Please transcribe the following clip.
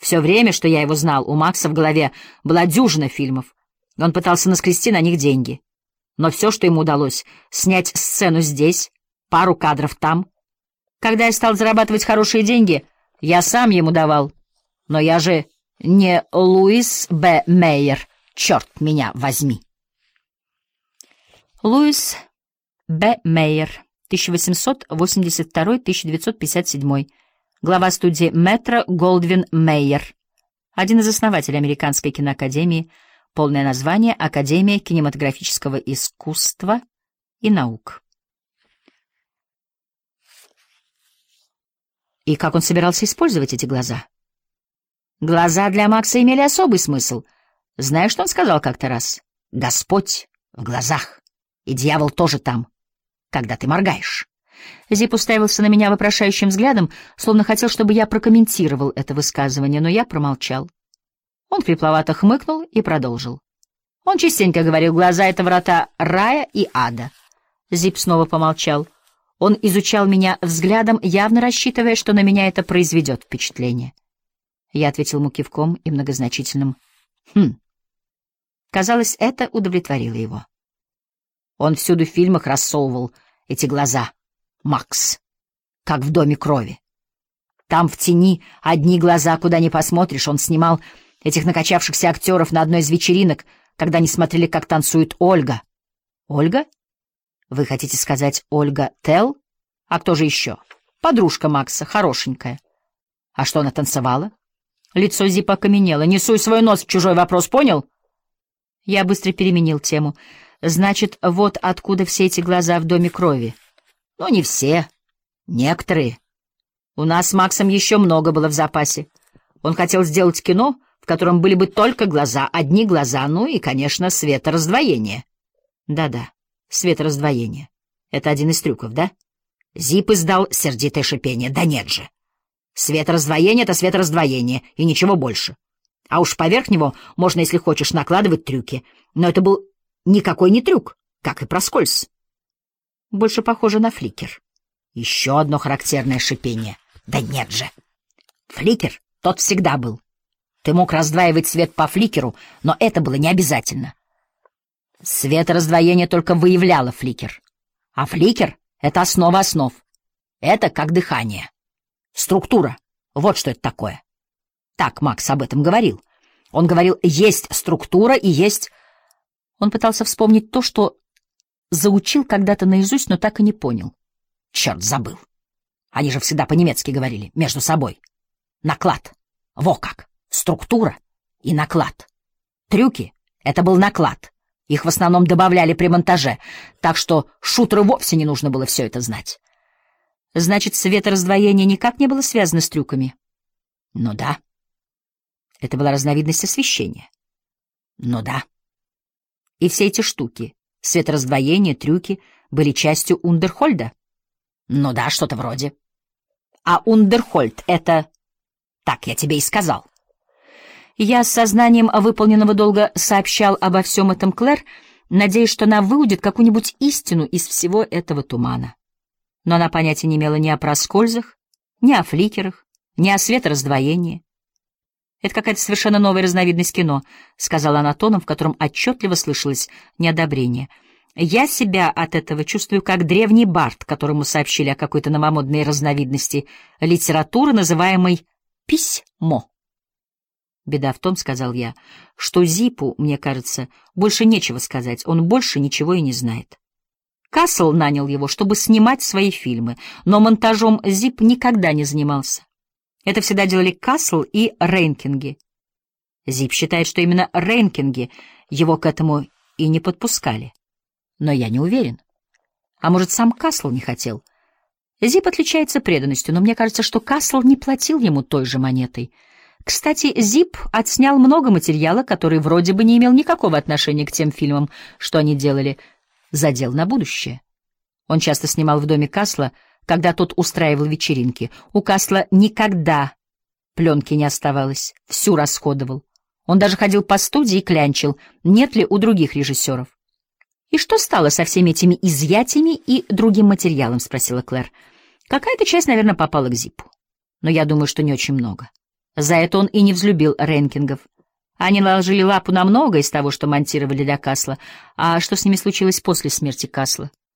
Все время, что я его знал, у Макса в голове была дюжина фильмов, и он пытался наскрести на них деньги. Но все, что ему удалось — снять сцену здесь, пару кадров там. Когда я стал зарабатывать хорошие деньги, я сам ему давал. Но я же не Луис Б. Мейер, черт меня возьми. Луис Б. Мейер, 1882-1957, глава студии Метро Голдвин Мейер, один из основателей Американской киноакадемии, полное название — Академия кинематографического искусства и наук. И как он собирался использовать эти глаза? Глаза для Макса имели особый смысл. Знаешь, что он сказал как-то раз? «Господь в глазах, и дьявол тоже там, когда ты моргаешь». Зип уставился на меня вопрошающим взглядом, словно хотел, чтобы я прокомментировал это высказывание, но я промолчал. Он хрипловато хмыкнул и продолжил. Он частенько говорил: «Глаза — это врата рая и ада». Зип снова помолчал. Он изучал меня взглядом, явно рассчитывая, что на меня это произведет впечатление. Я ответил ему кивком и многозначительным «Хм». Казалось, это удовлетворило его. Он всюду в фильмах рассовывал эти глаза, Макс, как в «Доме крови». Там в тени одни глаза, куда ни посмотришь. Он снимал этих накачавшихся актеров на одной из вечеринок, когда они смотрели, как танцует Ольга. Ольга? Вы хотите сказать Ольга Телл? А кто же еще? Подружка Макса, хорошенькая. А что она танцевала? Лицо Зипа окаменело. Не суй свой нос в чужой вопрос, понял? Я быстро переменил тему. Значит, вот откуда все эти глаза в «Доме крови». Ну, не все. Некоторые. У нас с Максом еще много было в запасе. Он хотел сделать кино, в котором были бы только глаза, одни глаза, ну и, конечно, светораздвоение. Да-да. Светораздвоение. Это один из трюков, да? Зип издал сердитое шипение. Да нет же. Светораздвоение — это светораздвоение, и ничего больше. А уж поверх него можно, если хочешь, накладывать трюки. Но это был никакой не трюк, как и проскользь. Больше похоже на фликер. Еще одно характерное шипение. Да нет же. Фликер тот всегда был. Ты мог раздваивать свет по фликеру, но это было не обязательно. Светораздвоение только выявляло фликер. А фликер — это основа основ. Это как дыхание. Структура. Вот что это такое. Так Макс об этом говорил. Он говорил, есть структура и есть... Он пытался вспомнить то, что заучил когда-то наизусть, но так и не понял. Черт, забыл. Они же всегда по-немецки говорили, между собой. Наклад. Во как. Структура и наклад. Трюки — это был наклад. Их в основном добавляли при монтаже, так что шутеру вовсе не нужно было все это знать. Значит, светораздвоение никак не было связано с трюками? Ну да. Это была разновидность освещения? Ну да. И все эти штуки, светораздвоение, трюки, были частью Ундерхольда? Ну да, что-то вроде. А Ундерхольд — это... Так я тебе и сказал. Я с сознанием выполненного долга сообщал обо всем этом Клэр, надеясь, что она выудит какую-нибудь истину из всего этого тумана. Но она понятия не имела ни о проскользах, ни о фликерах, ни о светораздвоении. «Это какая-то совершенно новая разновидность кино», — сказала она тоном, в котором отчетливо слышалось неодобрение. «Я себя от этого чувствую как древний бард, которому сообщили о какой-то новомодной разновидности литературы, называемой письмо». «Беда в том, — сказал я, — что Зипу, мне кажется, больше нечего сказать, он больше ничего и не знает. Кассел нанял его, чтобы снимать свои фильмы, но монтажом Зип никогда не занимался. Это всегда делали Кассел и Рейнкинги. Зип считает, что именно Рейнкинги его к этому и не подпускали. Но я не уверен. А может, сам Кассел не хотел? Зип отличается преданностью, но мне кажется, что Кассел не платил ему той же монетой. Кстати, Зип отснял много материала, который вроде бы не имел никакого отношения к тем фильмам, что они делали. Задел на будущее. Он часто снимал в доме Кассела, когда тот устраивал вечеринки. У Кассела никогда пленки не оставалось, всю расходовал. Он даже ходил по студии и клянчил, нет ли у других режиссеров. «И что стало со всеми этими изъятиями и другим материалом?» — спросила Клэр. «Какая-то часть, наверное, попала к Зипу. Но я думаю, что не очень много. За это он и не взлюбил Ренкингов. Они наложили лапу на многое из того, что монтировали для Касла. А что с ними случилось после смерти Касла?